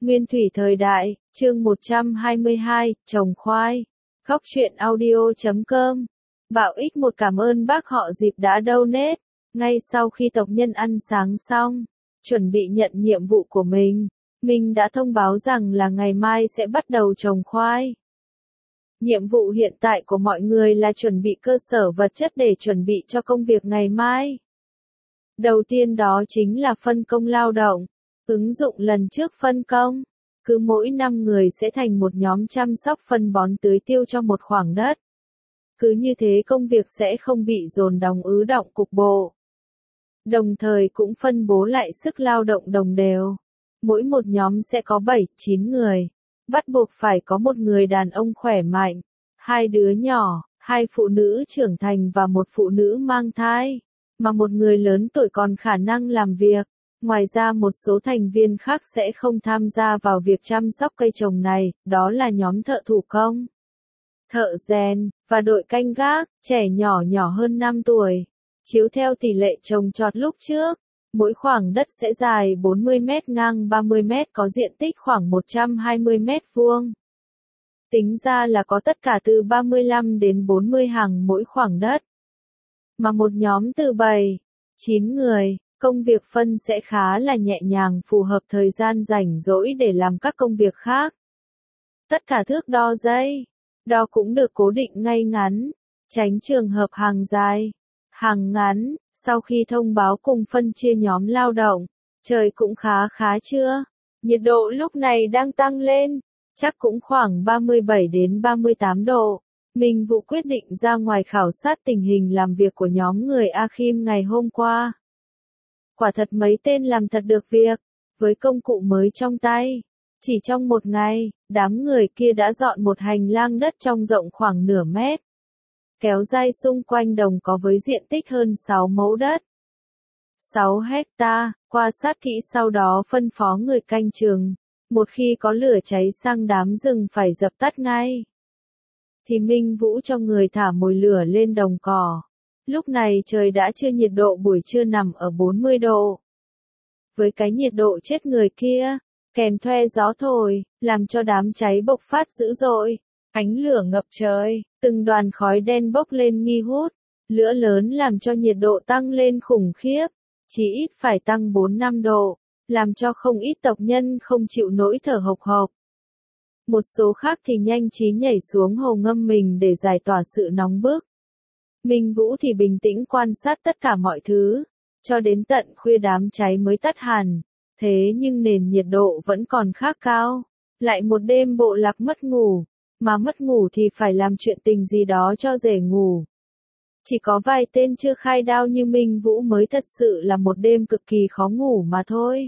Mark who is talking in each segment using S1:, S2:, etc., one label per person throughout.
S1: Nguyên thủy thời đại, chương 122, trồng khoai. Góc truyện audio.com. Bảo X một cảm ơn bác họ Dịp đã donate. Ngay sau khi tộc nhân ăn sáng xong, chuẩn bị nhận nhiệm vụ của mình đã thông báo rằng là ngày mai sẽ bắt đầu trồng khoai. Nhiệm vụ hiện tại của mọi người là chuẩn bị cơ sở vật chất để chuẩn bị cho công việc ngày mai. Đầu tiên đó chính là phân công lao động. Ứng dụng lần trước phân công, cứ mỗi 5 người sẽ thành một nhóm chăm sóc phân bón tưới tiêu cho một khoảng đất. Cứ như thế công việc sẽ không bị dồn đong ứ động cục bộ. Đồng thời cũng phân bố lại sức lao động đồng đều. Mỗi một nhóm sẽ có 7-9 người. Bắt buộc phải có một người đàn ông khỏe mạnh, 2 đứa nhỏ, 2 phụ nữ trưởng thành và một phụ nữ mang thai, mà một người lớn tuổi còn khả năng làm việc. Ngoài ra một số thành viên khác sẽ không tham gia vào việc chăm sóc cây trồng này, đó là nhóm thợ thủ công, thợ rèn, và đội canh gác, trẻ nhỏ hơn 5 tuổi. Chiếu theo tỷ lệ trồng trọt lúc trước, mỗi khoảng đất sẽ dài 40 mét ngang 30 mét có diện tích khoảng 120 mét vuông. Tính ra là có tất cả từ 35 đến 40 hàng mỗi khoảng đất. Mà một nhóm từ 7-9 người. Công việc phân sẽ khá là nhẹ nhàng, phù hợp thời gian rảnh rỗi để làm các công việc khác. Tất cả thước đo dây, đo cũng được cố định ngay ngắn, tránh trường hợp hàng dài, hàng ngắn. Sau khi thông báo cùng phân chia nhóm lao động, trời cũng khá chưa? Nhiệt độ lúc này đang tăng lên, chắc cũng khoảng 37 đến 38 độ. Mình vụ quyết định ra ngoài khảo sát tình hình làm việc của nhóm người Akhim ngày hôm qua. Quả thật mấy tên làm thật được việc, với công cụ mới trong tay. Chỉ trong một ngày, đám người kia đã dọn một hành lang đất trong rộng khoảng nửa mét. Kéo dây xung quanh đồng có với diện tích hơn 6 mẫu đất. 6 hecta, quan sát kỹ sau đó phân phó người canh chừng. Một khi có lửa cháy sang đám rừng phải dập tắt ngay. Thì Minh Vũ cho người thả mồi lửa lên đồng cỏ. Lúc này trời đã chưa, nhiệt độ buổi trưa nằm ở 40 độ. Với cái nhiệt độ chết người kia, kèm theo gió thổi, làm cho đám cháy bộc phát dữ dội. Ánh lửa ngập trời, từng đoàn khói đen bốc lên nghi ngút. Lửa lớn làm cho nhiệt độ tăng lên khủng khiếp, chỉ ít phải tăng 4-5 độ, làm cho không ít tộc nhân không chịu nổi thở hộc hộc. Một số khác thì nhanh trí nhảy xuống hồ ngâm mình để giải tỏa sự nóng bức. Minh Vũ thì bình tĩnh quan sát tất cả mọi thứ, cho đến tận khuya đám cháy mới tắt hẳn. Thế nhưng nền nhiệt độ vẫn còn khá cao. Lại một đêm bộ lạc mất ngủ, mà mất ngủ thì phải làm chuyện tình gì đó cho dễ ngủ. Chỉ có vài tên chưa khai đao như Minh Vũ mới thật sự là một đêm cực kỳ khó ngủ mà thôi.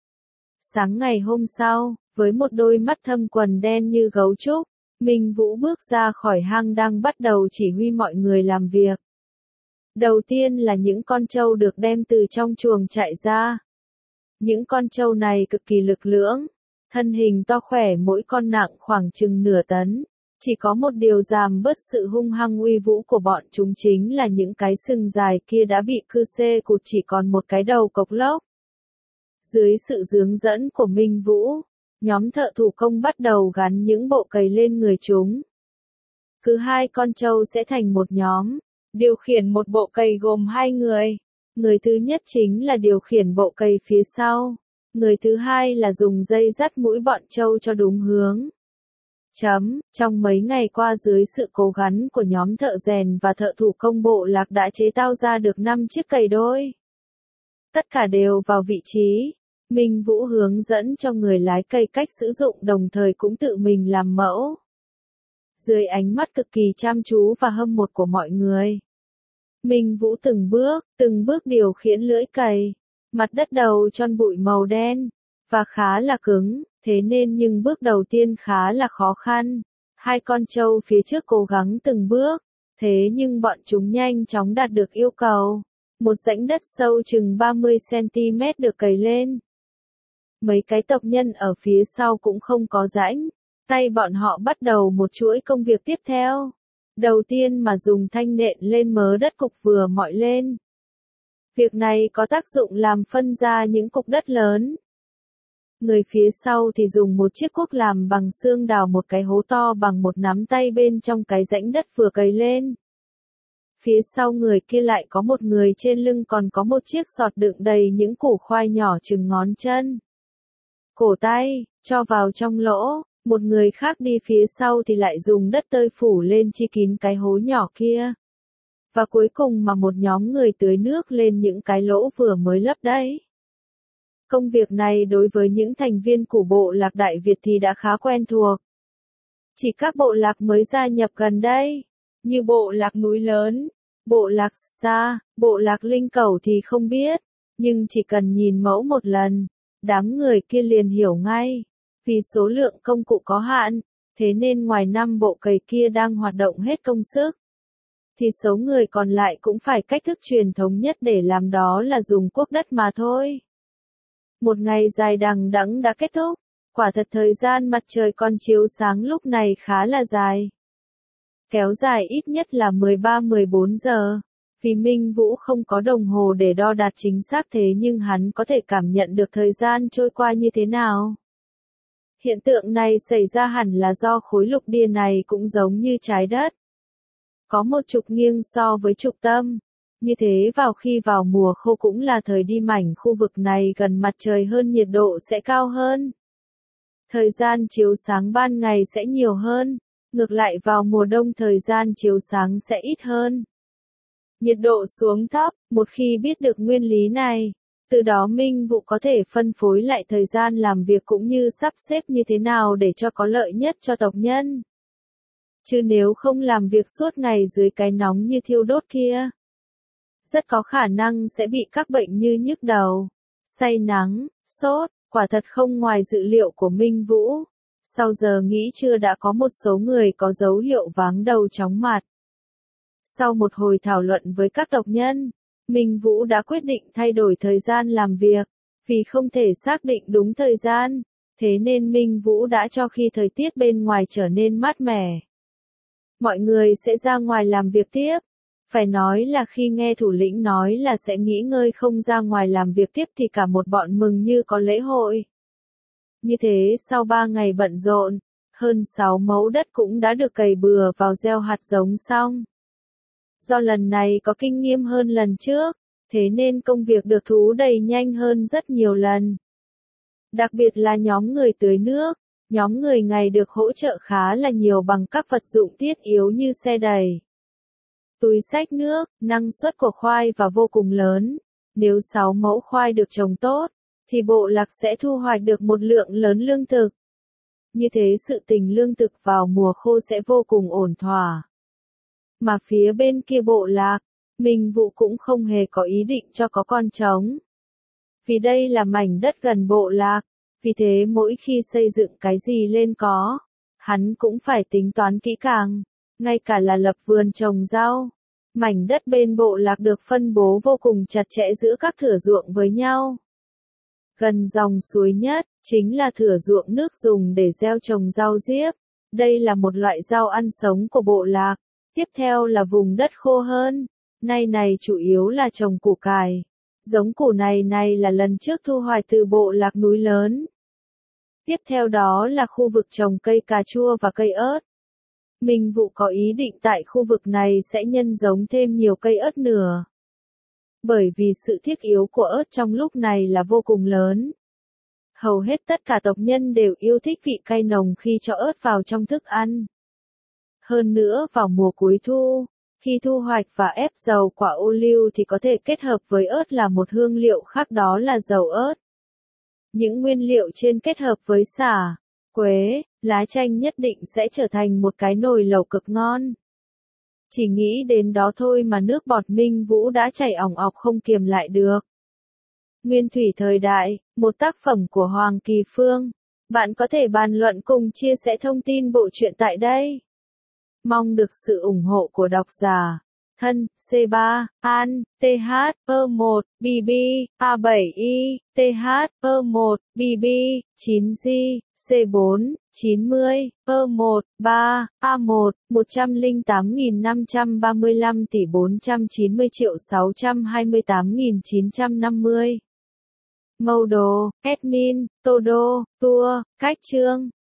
S1: Sáng ngày hôm sau, với một đôi mắt thâm quầng đen như gấu trúc, Minh Vũ bước ra khỏi hang đang bắt đầu chỉ huy mọi người làm việc. Đầu tiên là những con trâu được đem từ trong chuồng chạy ra. Những con trâu này cực kỳ lực lưỡng, thân hình to khỏe, mỗi con nặng khoảng chừng nửa tấn. Chỉ có một điều giảm bớt sự hung hăng uy vũ của bọn chúng chính là những cái sừng dài kia đã bị cưa xê cụt, chỉ còn một cái đầu cộc lốc. Dưới sự hướng dẫn của Minh Vũ, nhóm thợ thủ công bắt đầu gắn những bộ cày lên người chúng. Cứ 2 con trâu sẽ thành một nhóm, điều khiển một bộ cày gồm 2 người. Người thứ nhất chính là điều khiển bộ cày phía sau. Người thứ hai là dùng dây dắt mũi bọn trâu cho đúng hướng. Trong mấy ngày qua dưới sự cố gắng của nhóm thợ rèn và thợ thủ công, bộ lạc đã chế tạo ra được 5 chiếc cày đôi. Tất cả đều vào vị trí. Minh Vũ hướng dẫn cho người lái cày cách sử dụng, đồng thời cũng tự mình làm mẫu. Dưới ánh mắt cực kỳ chăm chú và hâm mộ của mọi người, Minh Vũ từng bước điều khiển lưỡi cày. Mặt đất đầu tròn bụi màu đen, và khá là cứng, thế nên nhưng bước đầu tiên khá là khó khăn. 2 con trâu phía trước cố gắng từng bước, thế nhưng bọn chúng nhanh chóng đạt được yêu cầu. Một rãnh đất sâu chừng 30 cm được cày lên. Mấy cái tộc nhân ở phía sau cũng không có rãnh, tay bọn họ bắt đầu một chuỗi công việc tiếp theo. Đầu tiên mà dùng thanh nện lên mớ đất cục vừa mọi lên. Việc này có tác dụng làm phân ra những cục đất lớn. Người phía sau thì dùng một chiếc cuốc làm bằng xương đào một cái hố to bằng một nắm tay bên trong cái rãnh đất vừa cày lên. Phía sau người kia lại có một người trên lưng còn có một chiếc sọt đựng đầy những củ khoai nhỏ chừng ngón chân. Cổ tay, cho vào trong lỗ, một người khác đi phía sau thì lại dùng đất tơi phủ lên chi kín cái hố nhỏ kia. Và cuối cùng mà một nhóm người tưới nước lên những cái lỗ vừa mới lấp đấy. Công việc này đối với những thành viên của bộ lạc Đại Việt thì đã khá quen thuộc. Chỉ các bộ lạc mới gia nhập gần đây, như bộ lạc Núi Lớn, bộ lạc Sa, bộ lạc Linh Cẩu thì không biết, nhưng chỉ cần nhìn mẫu một lần, đám người kia liền hiểu ngay. Vì số lượng công cụ có hạn, thế nên ngoài 5 bộ cày kia đang hoạt động hết công sức, thì số người còn lại cũng phải cách thức truyền thống nhất để làm, đó là dùng cuốc đất mà thôi. Một ngày dài đằng đẵng đã kết thúc, quả thật thời gian mặt trời còn chiếu sáng lúc này khá là dài. Kéo dài ít nhất là 13-14 giờ, vì Minh Vũ không có đồng hồ để đo đạt chính xác thế nhưng hắn có thể cảm nhận được thời gian trôi qua như thế nào. Hiện tượng này xảy ra hẳn là do khối lục địa này cũng giống như trái đất. Có một trục nghiêng so với trục tâm. Như thế khi vào mùa khô cũng là thời đi mảnh khu vực này gần mặt trời hơn, nhiệt độ sẽ cao hơn. Thời gian chiếu sáng ban ngày sẽ nhiều hơn, ngược lại vào mùa đông thời gian chiếu sáng sẽ ít hơn. Nhiệt độ xuống thấp, một khi biết được nguyên lý này, từ đó Minh Vũ có thể phân phối lại thời gian làm việc cũng như sắp xếp như thế nào để cho có lợi nhất cho tộc nhân. Chứ nếu không làm việc suốt ngày dưới cái nóng như thiêu đốt kia, rất có khả năng sẽ bị các bệnh như nhức đầu, say nắng, sốt, quả thật không ngoài dự liệu của Minh Vũ. Sau giờ nghỉ trưa đã có một số người có dấu hiệu váng đầu chóng mặt. Sau một hồi thảo luận với các tộc nhân, Minh Vũ đã quyết định thay đổi thời gian làm việc, vì không thể xác định đúng thời gian, thế nên Minh Vũ đã cho khi thời tiết bên ngoài trở nên mát mẻ, mọi người sẽ ra ngoài làm việc tiếp. Phải nói là khi nghe thủ lĩnh nói là sẽ nghỉ ngơi không ra ngoài làm việc tiếp thì cả một bọn mừng như có lễ hội. Như thế sau 3 ngày bận rộn, hơn 6 mẫu đất cũng đã được cày bừa vào gieo hạt giống xong. Do lần này có kinh nghiệm hơn lần trước, thế nên công việc được thú đẩy nhanh hơn rất nhiều lần. Đặc biệt là nhóm người tưới nước, nhóm người ngày được hỗ trợ khá là nhiều bằng các vật dụng thiết yếu như xe đẩy, túi xách nước. Năng suất của khoai và vô cùng lớn. Nếu 6 mẫu khoai được trồng tốt, thì bộ lạc sẽ thu hoạch được một lượng lớn lương thực. Như thế sự tình lương thực vào mùa khô sẽ vô cùng ổn thỏa. Mà phía bên kia bộ lạc, Minh Vũ cũng không hề có ý định cho có con trống. Vì đây là mảnh đất gần bộ lạc, vì thế mỗi khi xây dựng cái gì lên hắn cũng phải tính toán kỹ càng, ngay cả là lập vườn trồng rau. Mảnh đất bên bộ lạc được phân bố vô cùng chặt chẽ giữa các thửa ruộng với nhau. Gần dòng suối nhất, chính là thửa ruộng nước dùng để gieo trồng rau diếp. Đây là một loại rau ăn sống của bộ lạc. Tiếp theo là vùng đất khô hơn. Nay này chủ yếu là trồng củ cải. Giống củ này là lần trước thu hoạch từ bộ lạc Núi Lớn. Tiếp theo đó là khu vực trồng cây cà chua và cây ớt. Minh Vũ có ý định tại khu vực này sẽ nhân giống thêm nhiều cây ớt nữa. Bởi vì sự thiết yếu của ớt trong lúc này là vô cùng lớn. Hầu hết tất cả tộc nhân đều yêu thích vị cay nồng khi cho ớt vào trong thức ăn. Hơn nữa vào mùa cuối thu, khi thu hoạch và ép dầu quả ô liu thì có thể kết hợp với ớt là một hương liệu khác, đó là dầu ớt. Những nguyên liệu trên kết hợp với sả, quế, lá chanh nhất định sẽ trở thành một cái nồi lẩu cực ngon. Chỉ nghĩ đến đó thôi mà nước bọt Minh Vũ đã chảy ỏng ọc không kiềm lại được. Nguyên thủy thời đại, một tác phẩm của Hoàng Kỳ Phương. Bạn có thể bàn luận cùng chia sẻ thông tin bộ truyện tại đây. Mong được sự ủng hộ của độc giả. Thân, C3, An, TH, E1, BB, A7I, TH, E1, BB, 9G, C4, 90, E1, 3, A1, 108.535 tỷ 490.628.950. Màu đồ, admin, tô đô, tour, cách chương.